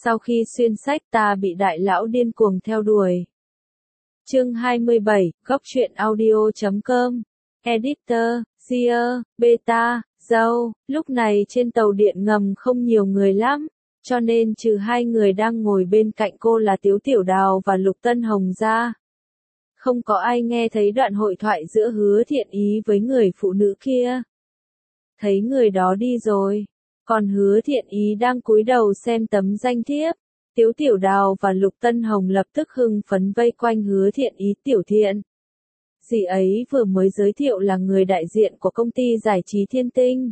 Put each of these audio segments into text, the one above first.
Sau khi xuyên sách ta bị đại lão điên cuồng theo đuổi. Chương 27, góc truyện audio.com. Editor, Seer, Beta, Dâu. Lúc này trên tàu điện ngầm không nhiều người lắm, cho nên trừ hai người đang ngồi bên cạnh cô là Tiếu Tiểu Đào và Lục Tân Hồng ra, không có ai nghe thấy đoạn hội thoại giữa Hứa Thiện Ý với người phụ nữ kia. Thấy người đó đi rồi, còn Hứa Thiện Ý đang cúi đầu xem tấm danh thiếp. Tiếu Tiểu Đào và Lục Tân Hồng lập tức hưng phấn vây quanh Hứa Thiện Ý. Tiểu Thiện, dì ấy vừa mới giới thiệu là người đại diện của công ty giải trí Thiên Tinh.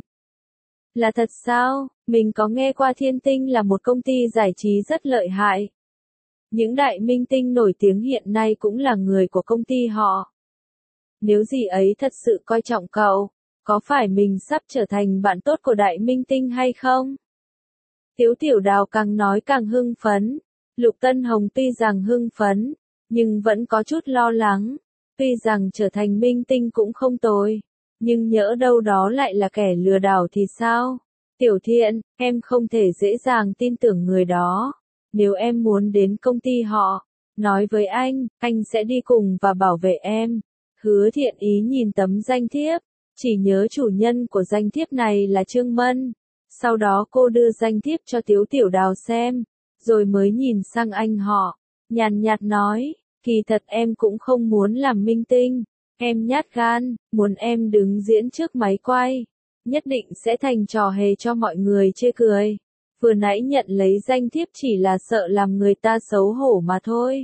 Là thật sao? Mình có nghe qua Thiên Tinh là một công ty giải trí rất lợi hại. Những đại minh tinh nổi tiếng hiện nay cũng là người của công ty họ. Nếu dì ấy thật sự coi trọng cậu, có phải mình sắp trở thành bạn tốt của đại minh tinh hay không? Tiếu Tiểu Đào càng nói càng hưng phấn. Lục Tân Hồng tuy rằng hưng phấn, nhưng vẫn có chút lo lắng. Tuy rằng trở thành minh tinh cũng không tồi, nhưng nhỡ đâu đó lại là kẻ lừa đảo thì sao? Tiểu Thiện, em không thể dễ dàng tin tưởng người đó. Nếu em muốn đến công ty họ, nói với anh sẽ đi cùng và bảo vệ em. Hứa Thiện Ý nhìn tấm danh thiếp, chỉ nhớ chủ nhân của danh thiếp này là Trương Mân. Sau đó cô đưa danh thiếp cho Tiếu Tiểu Đào xem, rồi mới nhìn sang anh họ, nhàn nhạt nói, kỳ thật em cũng không muốn làm minh tinh, em nhát gan, muốn em đứng diễn trước máy quay, nhất định sẽ thành trò hề cho mọi người chê cười. Vừa nãy nhận lấy danh thiếp chỉ là sợ làm người ta xấu hổ mà thôi.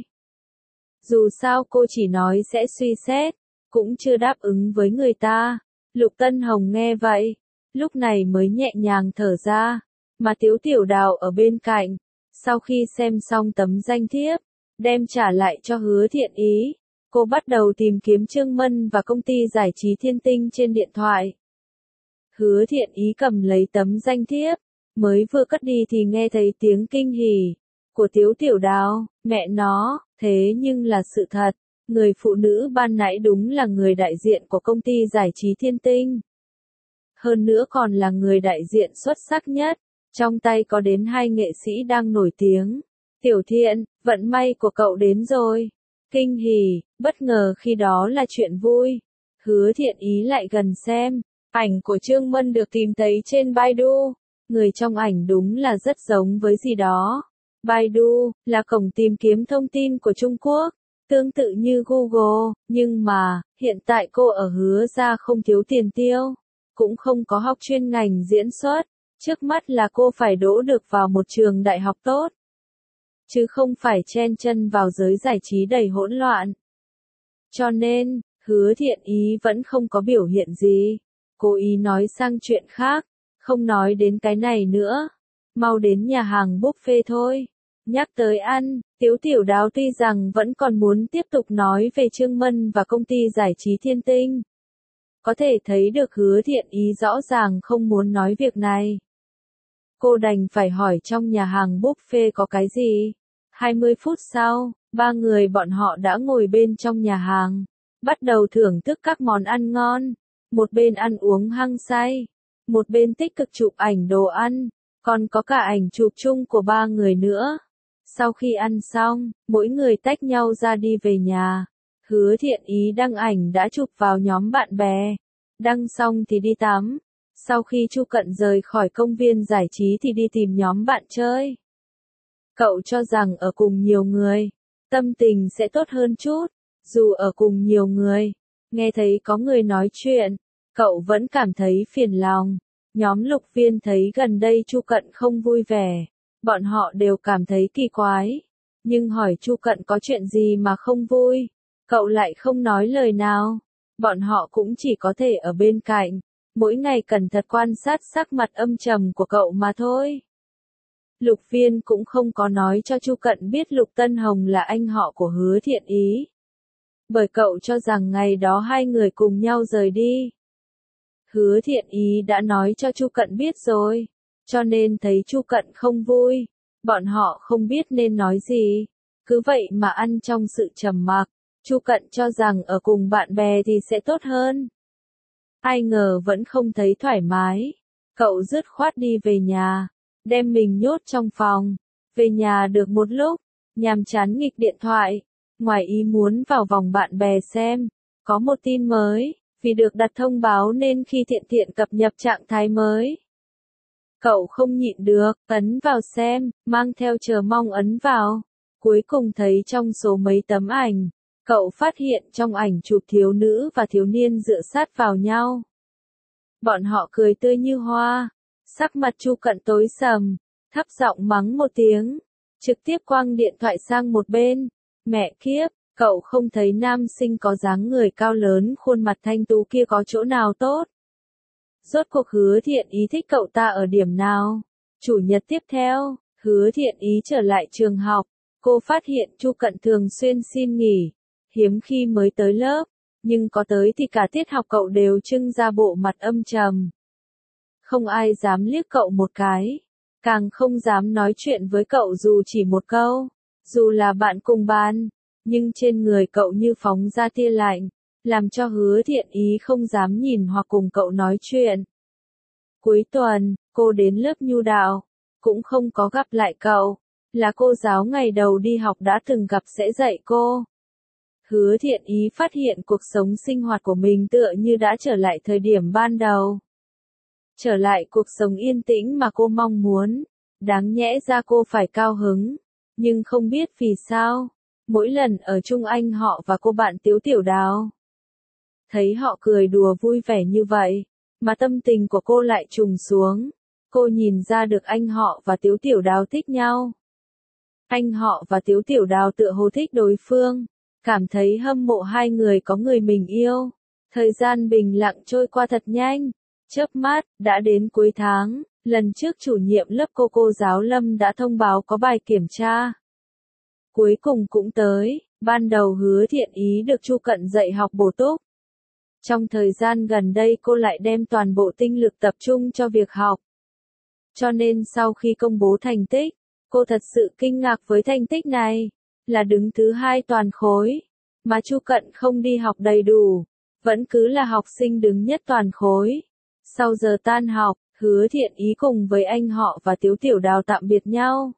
Dù sao cô chỉ nói sẽ suy xét, cũng chưa đáp ứng với người ta. Lục Tân Hồng nghe vậy, lúc này mới nhẹ nhàng thở ra, mà Tiếu Tiểu Đào ở bên cạnh, sau khi xem xong tấm danh thiếp, đem trả lại cho Hứa Thiện Ý, cô bắt đầu tìm kiếm Trương Mân và công ty giải trí Thiên Tinh trên điện thoại. Hứa Thiện Ý cầm lấy tấm danh thiếp, mới vừa cất đi thì nghe thấy tiếng kinh hỉ của Tiếu Tiểu Đào, mẹ nó, thế nhưng là sự thật, người phụ nữ ban nãy đúng là người đại diện của công ty giải trí Thiên Tinh. Hơn nữa còn là người đại diện xuất sắc nhất, trong tay có đến 2 nghệ sĩ đang nổi tiếng. Tiểu Thiện, vận may của cậu đến rồi. Kinh hỉ, bất ngờ khi đó là chuyện vui. Hứa Thiện Ý lại gần xem, ảnh của Trương Mân được tìm thấy trên Baidu. Người trong ảnh đúng là rất giống với gì đó. Baidu là cổng tìm kiếm thông tin của Trung Quốc, tương tự như Google, nhưng mà, hiện tại cô ở Hứa gia không thiếu tiền tiêu, cũng không có học chuyên ngành diễn xuất, trước mắt là cô phải đỗ được vào một trường đại học tốt, chứ không phải chen chân vào giới giải trí đầy hỗn loạn. Cho nên, Hứa Thiện Ý vẫn không có biểu hiện gì, cố ý nói sang chuyện khác, không nói đến cái này nữa, mau đến nhà hàng buffet thôi. Nhắc tới ăn, Tiếu Tiểu Đào tuy rằng vẫn còn muốn tiếp tục nói về Trương Mân và công ty giải trí Thiên Tinh. Có thể thấy được Hứa Thiện Ý rõ ràng không muốn nói việc này. Cô đành phải hỏi trong nhà hàng buffet có cái gì. 20 phút sau, 3 người bọn họ đã ngồi bên trong nhà hàng, bắt đầu thưởng thức các món ăn ngon. Một bên ăn uống hăng say, một bên tích cực chụp ảnh đồ ăn, còn có cả ảnh chụp chung của 3 người nữa. Sau khi ăn xong, mỗi người tách nhau ra đi về nhà. Hứa Thiện Ý đăng ảnh đã chụp vào nhóm bạn bè. Đăng xong thì đi tắm. Sau khi Chu Cận rời khỏi công viên giải trí thì đi tìm nhóm bạn chơi. Cậu cho rằng ở cùng nhiều người, tâm tình sẽ tốt hơn chút. Dù ở cùng nhiều người, nghe thấy có người nói chuyện, cậu vẫn cảm thấy phiền lòng. Nhóm Lục Viên thấy gần đây Chu Cận không vui vẻ. Bọn họ đều cảm thấy kỳ quái. Nhưng hỏi Chu Cận có chuyện gì mà không vui, cậu lại không nói lời nào. Bọn họ cũng chỉ có thể ở bên cạnh, mỗi ngày cẩn thận quan sát sắc mặt âm trầm của cậu mà thôi. Lục Viên cũng không có nói cho Chu Cận biết Lục Tân Hồng là anh họ của Hứa Thiện Ý. Bởi cậu cho rằng ngày đó hai người cùng nhau rời đi. Hứa Thiện Ý đã nói cho Chu Cận biết rồi, cho nên thấy Chu Cận không vui, bọn họ không biết nên nói gì, cứ vậy mà ăn trong sự trầm mặc. Chu Cận cho rằng ở cùng bạn bè thì sẽ tốt hơn. Ai ngờ vẫn không thấy thoải mái, cậu dứt khoát đi về nhà, đem mình nhốt trong phòng. Về nhà được một lúc, nhàm chán nghịch điện thoại, ngoài ý muốn vào vòng bạn bè xem, có một tin mới, vì được đặt thông báo nên khi Thiện Thiện cập nhật trạng thái mới. Cậu không nhịn được, ấn vào xem, mang theo chờ mong ấn vào. Cuối cùng thấy trong số mấy tấm ảnh, cậu phát hiện trong ảnh chụp thiếu nữ và thiếu niên dựa sát vào nhau. Bọn họ cười tươi như hoa, sắc mặt Chu Cận tối sầm, thấp giọng mắng một tiếng, trực tiếp quăng điện thoại sang một bên. Mẹ kiếp, cậu không thấy nam sinh có dáng người cao lớn khuôn mặt thanh tú kia có chỗ nào tốt. Rốt cuộc Hứa Thiện Ý thích cậu ta ở điểm nào? Chủ nhật tiếp theo, Hứa Thiện Ý trở lại trường học, cô phát hiện Chu Cận thường xuyên xin nghỉ, hiếm khi mới tới lớp, nhưng có tới thì cả tiết học cậu đều trưng ra bộ mặt âm trầm. Không ai dám liếc cậu một cái, càng không dám nói chuyện với cậu dù chỉ một câu, dù là bạn cùng bàn, nhưng trên người cậu như phóng ra tia lạnh, làm cho Hứa Thiện Ý không dám nhìn hoặc cùng cậu nói chuyện. Cuối tuần, cô đến lớp nhu đạo, cũng không có gặp lại cậu, là cô giáo ngày đầu đi học đã từng gặp sẽ dạy cô. Hứa Thiện Ý phát hiện cuộc sống sinh hoạt của mình tựa như đã trở lại thời điểm ban đầu. Trở lại cuộc sống yên tĩnh mà cô mong muốn, đáng nhẽ ra cô phải cao hứng, nhưng không biết vì sao, mỗi lần ở chung anh họ và cô bạn Tiếu Tiểu Đào. Thấy họ cười đùa vui vẻ như vậy, mà tâm tình của cô lại trùng xuống. Cô nhìn ra được anh họ và Tiếu Tiểu Đào thích nhau. Anh họ và Tiếu Tiểu Đào tựa hồ thích đối phương, cảm thấy hâm mộ hai người có người mình yêu. Thời gian bình lặng trôi qua thật nhanh, chớp mắt, đã đến cuối tháng, lần trước chủ nhiệm lớp cô giáo Lâm đã thông báo có bài kiểm tra. Cuối cùng cũng tới, ban đầu Hứa Thiện Ý được Chu Cận dạy học bổ túc. Trong thời gian gần đây cô lại đem toàn bộ tinh lực tập trung cho việc học. Cho nên sau khi công bố thành tích, cô thật sự kinh ngạc với thành tích này, là đứng thứ 2 toàn khối, mà Chu Cận không đi học đầy đủ, vẫn cứ là học sinh đứng nhất toàn khối. Sau giờ tan học, Hứa Thiện Ý cùng với anh họ và Tiếu Tiểu Đào tạm biệt nhau.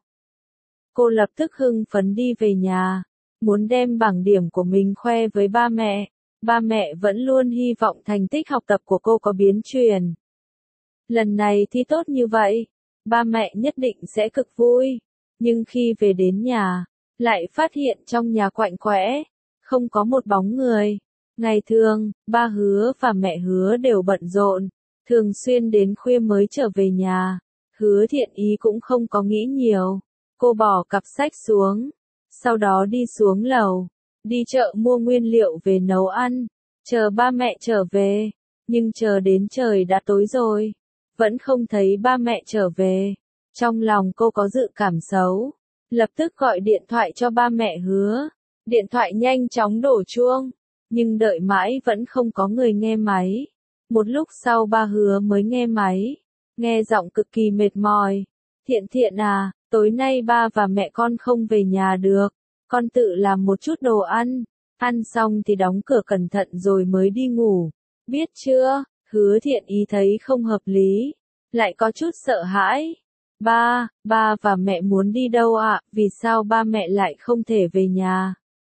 Cô lập tức hưng phấn đi về nhà, muốn đem bảng điểm của mình khoe với ba mẹ. Ba mẹ vẫn luôn hy vọng thành tích học tập của cô có biến chuyển. Lần này thi tốt như vậy, ba mẹ nhất định sẽ cực vui. Nhưng khi về đến nhà, lại phát hiện trong nhà quạnh quẽ, không có một bóng người. Ngày thường, ba Hứa và mẹ Hứa đều bận rộn, thường xuyên đến khuya mới trở về nhà. Hứa Thiện Ý cũng không có nghĩ nhiều. Cô bỏ cặp sách xuống, sau đó đi xuống lầu. Đi chợ mua nguyên liệu về nấu ăn, chờ ba mẹ trở về, nhưng chờ đến trời đã tối rồi, vẫn không thấy ba mẹ trở về. Trong lòng cô có dự cảm xấu, lập tức gọi điện thoại cho ba mẹ Hứa. Điện thoại nhanh chóng đổ chuông, nhưng đợi mãi vẫn không có người nghe máy. Một lúc sau ba Hứa mới nghe máy, nghe giọng cực kỳ mệt mỏi. Thiện Thiện à, tối nay ba và mẹ con không về nhà được. Con tự làm một chút đồ ăn xong thì đóng cửa cẩn thận rồi mới đi ngủ. Biết chưa? Hứa Thiện Ý thấy không hợp lý, lại có chút sợ hãi. Ba và mẹ muốn đi đâu ạ? Vì sao ba mẹ lại không thể về nhà?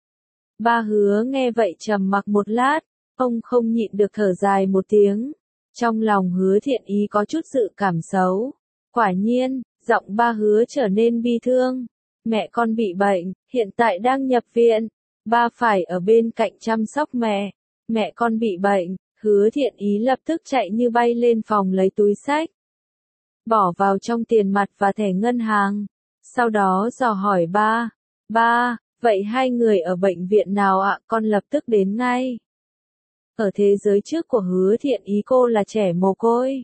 Ba Hứa nghe vậy trầm mặc một lát, ông không nhịn được thở dài một tiếng. Trong lòng Hứa Thiện Ý có chút dự cảm xấu. Quả nhiên, giọng ba Hứa trở nên bi thương. Mẹ con bị bệnh, hiện tại đang nhập viện. Ba phải ở bên cạnh chăm sóc mẹ. Mẹ con bị bệnh, Hứa Thiện Ý lập tức chạy như bay lên phòng lấy túi xách. Bỏ vào trong tiền mặt và thẻ ngân hàng. Sau đó dò hỏi ba. Ba, vậy hai người ở bệnh viện nào ạ? Con lập tức đến ngay. Ở thế giới trước của Hứa Thiện Ý cô là trẻ mồ côi.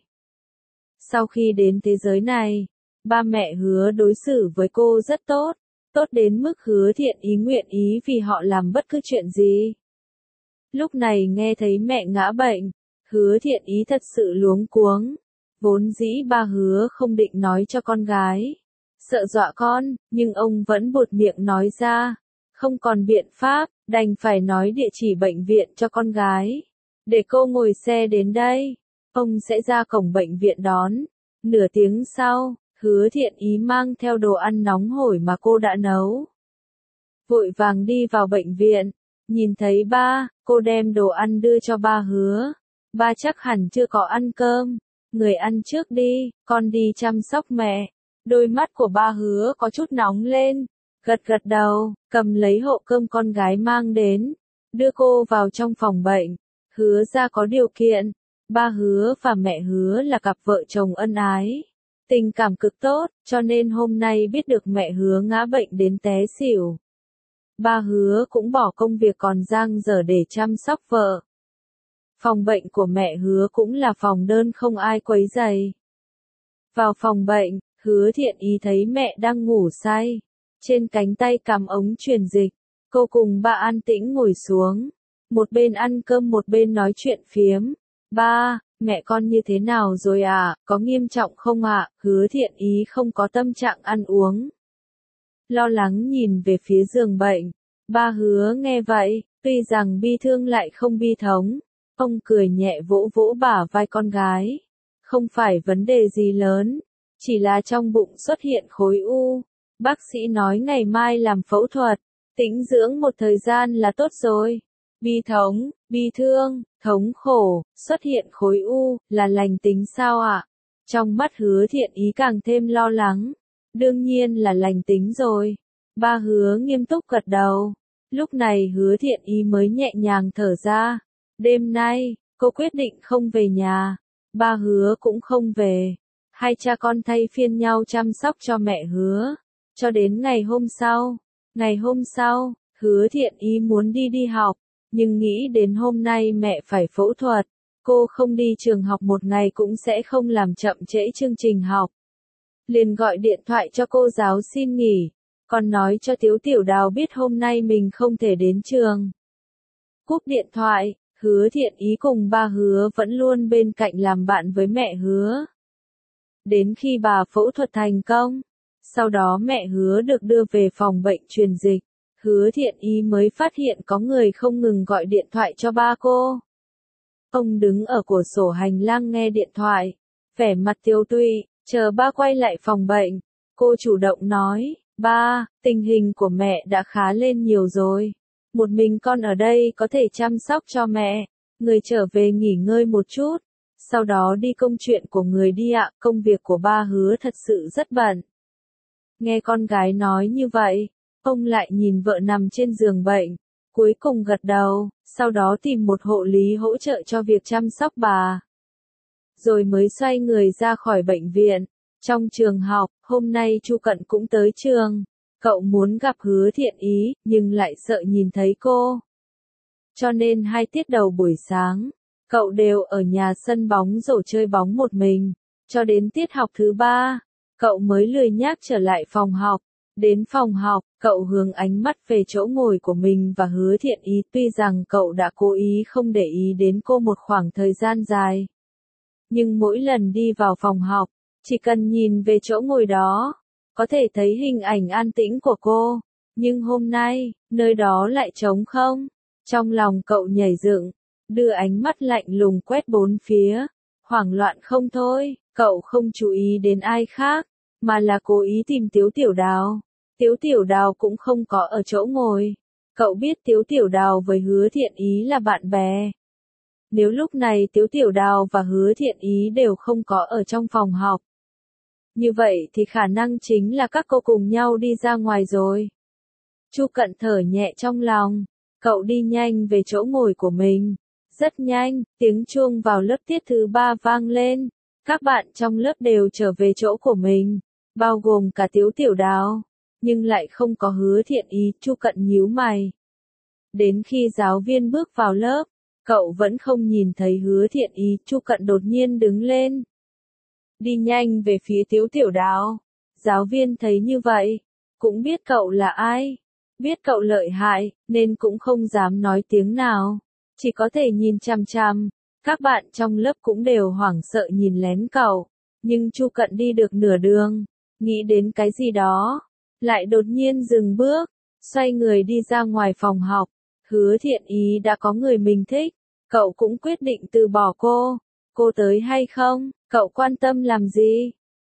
Sau khi đến thế giới này, ba mẹ Hứa đối xử với cô rất tốt, tốt đến mức Hứa Thiện Ý nguyện ý vì họ làm bất cứ chuyện gì. Lúc này nghe thấy mẹ ngã bệnh, Hứa Thiện Ý thật sự luống cuống. Vốn dĩ ba Hứa không định nói cho con gái, sợ dọa con, nhưng ông vẫn buột miệng nói ra. Không còn biện pháp, đành phải nói địa chỉ bệnh viện cho con gái. Để cô ngồi xe đến đây, ông sẽ ra cổng bệnh viện đón. Nửa tiếng sau, Hứa Thiện Ý mang theo đồ ăn nóng hổi mà cô đã nấu. Vội vàng đi vào bệnh viện, nhìn thấy ba, cô đem đồ ăn đưa cho ba Hứa. Ba chắc hẳn chưa có ăn cơm, người ăn trước đi, con đi chăm sóc mẹ. Đôi mắt của ba Hứa có chút nóng lên, gật gật đầu, cầm lấy hộp cơm con gái mang đến, đưa cô vào trong phòng bệnh. Hứa ra có điều kiện, ba Hứa và mẹ Hứa là cặp vợ chồng ân ái, tình cảm cực tốt, cho nên hôm nay biết được mẹ Hứa ngã bệnh đến té xỉu. Ba Hứa cũng bỏ công việc còn dang dở để chăm sóc vợ. Phòng bệnh của mẹ Hứa cũng là phòng đơn không ai quấy rầy. Vào phòng bệnh, Hứa Thiện Ý thấy mẹ đang ngủ say, trên cánh tay cắm ống truyền dịch. Cô cùng ba an tĩnh ngồi xuống, một bên ăn cơm một bên nói chuyện phiếm. Ba, mẹ con như thế nào rồi à, có nghiêm trọng không ạ? Hứa Thiện Ý không có tâm trạng ăn uống, lo lắng nhìn về phía giường bệnh. Ba Hứa nghe vậy, tuy rằng bi thương lại không bi thống. Ông cười nhẹ vỗ vỗ bả vai con gái. Không phải vấn đề gì lớn, chỉ là trong bụng xuất hiện khối u. Bác sĩ nói ngày mai làm phẫu thuật, tĩnh dưỡng một thời gian là tốt rồi. Bi thống, bi thương, thống khổ, xuất hiện khối u, là lành tính sao ạ? Trong mắt Hứa Thiện Ý càng thêm lo lắng. Đương nhiên là lành tính rồi. Ba Hứa nghiêm túc gật đầu. Lúc này Hứa Thiện Ý mới nhẹ nhàng thở ra. Đêm nay, cô quyết định không về nhà. Ba Hứa cũng không về. Hai cha con thay phiên nhau chăm sóc cho mẹ Hứa. Cho đến ngày hôm sau. Ngày hôm sau, Hứa Thiện Ý muốn đi học. Nhưng nghĩ đến hôm nay mẹ phải phẫu thuật. Cô không đi trường học một ngày cũng sẽ không làm chậm trễ chương trình học. Liền gọi điện thoại cho cô giáo xin nghỉ. Còn nói cho Tiếu Tiểu Đào biết hôm nay mình không thể đến trường. Cúp điện thoại, Hứa Thiện Ý cùng ba Hứa vẫn luôn bên cạnh làm bạn với mẹ Hứa. Đến khi bà phẫu thuật thành công, sau đó mẹ Hứa được đưa về phòng bệnh truyền dịch, Hứa Thiện Ý mới phát hiện có người không ngừng gọi điện thoại cho ba cô. Ông đứng ở cửa sổ hành lang nghe điện thoại, vẻ mặt tiêu tụy, chờ ba quay lại phòng bệnh. Cô chủ động nói, ba, tình hình của mẹ đã khá lên nhiều rồi. Một mình con ở đây có thể chăm sóc cho mẹ. Người trở về nghỉ ngơi một chút. Sau đó đi công chuyện của người đi ạ. Công việc của ba Hứa thật sự rất bận. Nghe con gái nói như vậy, ông lại nhìn vợ nằm trên giường bệnh. Cuối cùng gật đầu, sau đó tìm một hộ lý hỗ trợ cho việc chăm sóc bà. Rồi mới xoay người ra khỏi bệnh viện. Trong trường học, hôm nay Chu Cận cũng tới trường. Cậu muốn gặp Hứa Thiện Ý, nhưng lại sợ nhìn thấy cô. Cho nên hai tiết đầu buổi sáng, cậu đều ở nhà sân bóng rổ chơi bóng một mình. Cho đến tiết học thứ 3, cậu mới lười nhác trở lại phòng học. Đến phòng học, cậu hướng ánh mắt về chỗ ngồi của mình và Hứa Thiện Ý. Tuy rằng cậu đã cố ý không để ý đến cô một khoảng thời gian dài. Nhưng mỗi lần đi vào phòng học, chỉ cần nhìn về chỗ ngồi đó, có thể thấy hình ảnh an tĩnh của cô. Nhưng hôm nay, nơi đó lại trống không. Trong lòng cậu nhảy dựng, đưa ánh mắt lạnh lùng quét bốn phía. Hoảng loạn không thôi, cậu không chú ý đến ai khác, mà là cố ý tìm Tiếu Tiểu Đào. Tiếu Tiểu Đào cũng không có ở chỗ ngồi. Cậu biết Tiếu Tiểu Đào với Hứa Thiện Ý là bạn bè. Nếu lúc này Tiếu Tiểu Đào và Hứa Thiện Ý đều không có ở trong phòng học, như vậy thì khả năng chính là các cô cùng nhau đi ra ngoài rồi. Chu Cận thở nhẹ trong lòng, cậu đi nhanh về chỗ ngồi của mình. Rất nhanh, tiếng chuông vào lớp tiết thứ 3 vang lên. Các bạn trong lớp đều trở về chỗ của mình, bao gồm cả Tiếu Tiểu Đào, nhưng lại không có Hứa Thiện Ý. Chu Cận nhíu mày. Đến khi giáo viên bước vào lớp, cậu vẫn không nhìn thấy Hứa Thiện Ý. Chu Cận đột nhiên đứng lên, đi nhanh về phía Tiếu Tiểu Đào. Giáo viên thấy như vậy, cũng biết cậu là ai, biết cậu lợi hại, nên cũng không dám nói tiếng nào, chỉ có thể nhìn chằm chằm. Các bạn trong lớp cũng đều hoảng sợ nhìn lén cậu, nhưng Chu Cận đi được nửa đường, nghĩ đến cái gì đó, lại đột nhiên dừng bước, xoay người đi ra ngoài phòng học. Hứa Thiện Ý đã có người mình thích, cậu cũng quyết định từ bỏ cô. Cô tới hay không, cậu quan tâm làm gì?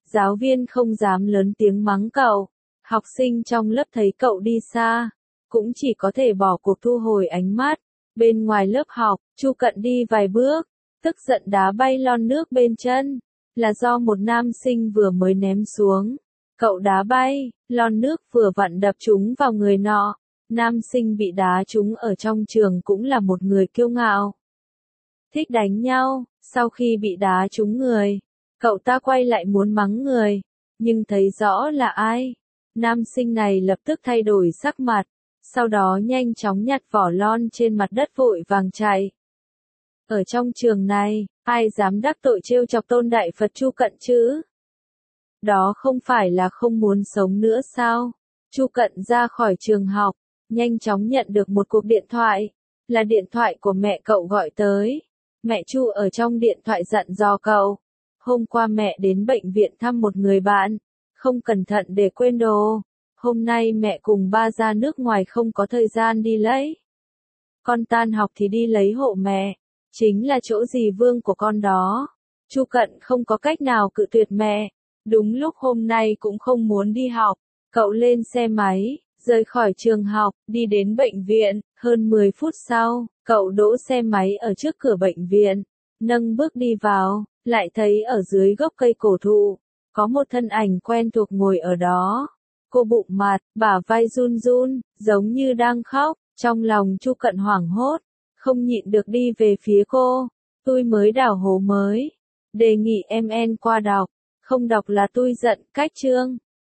Giáo viên không dám lớn tiếng mắng cậu. Học sinh trong lớp thấy cậu đi xa, cũng chỉ có thể bỏ cuộc thu hồi ánh mắt. Bên ngoài lớp học, Chu Cận đi vài bước, tức giận đá bay lon nước bên chân, là do một nam sinh vừa mới ném xuống. Cậu đá bay, lon nước vừa vặn đập trúng vào người nọ. Nam sinh bị đá trúng ở trong trường cũng là một người kiêu ngạo, thích đánh nhau. Sau khi bị đá trúng người, cậu ta quay lại muốn mắng người, nhưng thấy rõ là ai. Nam sinh này lập tức thay đổi sắc mặt, sau đó nhanh chóng nhặt vỏ lon trên mặt đất vội vàng chạy. Ở trong trường này, ai dám đắc tội trêu chọc Tôn Đại Phật Chu Cận chứ? Đó không phải là không muốn sống nữa sao? Chu Cận ra khỏi trường học, nhanh chóng nhận được một cuộc điện thoại, là điện thoại của mẹ cậu gọi tới. Mẹ Chu ở trong điện thoại dặn dò cậu, hôm qua mẹ đến bệnh viện thăm một người bạn, không cẩn thận để quên đồ. Hôm nay mẹ cùng ba ra nước ngoài không có thời gian đi lấy. Con tan học thì đi lấy hộ mẹ, chính là chỗ dì Vương của con đó. Chu Cận không có cách nào cự tuyệt mẹ. Đúng lúc hôm nay cũng không muốn đi học, cậu lên xe máy, rời khỏi trường học, đi đến bệnh viện. Hơn 10 phút sau, cậu đỗ xe máy ở trước cửa bệnh viện, nâng bước đi vào, lại thấy ở dưới gốc cây cổ thụ, có một thân ảnh quen thuộc ngồi ở đó. Cô bụng mặt, bả vai run run, giống như đang khóc. Trong lòng Chu Cận hoảng hốt, không nhịn được đi về phía cô. Tôi mới đào hố mới, đề nghị em en qua đọc, không đọc là tôi giận. Cách chương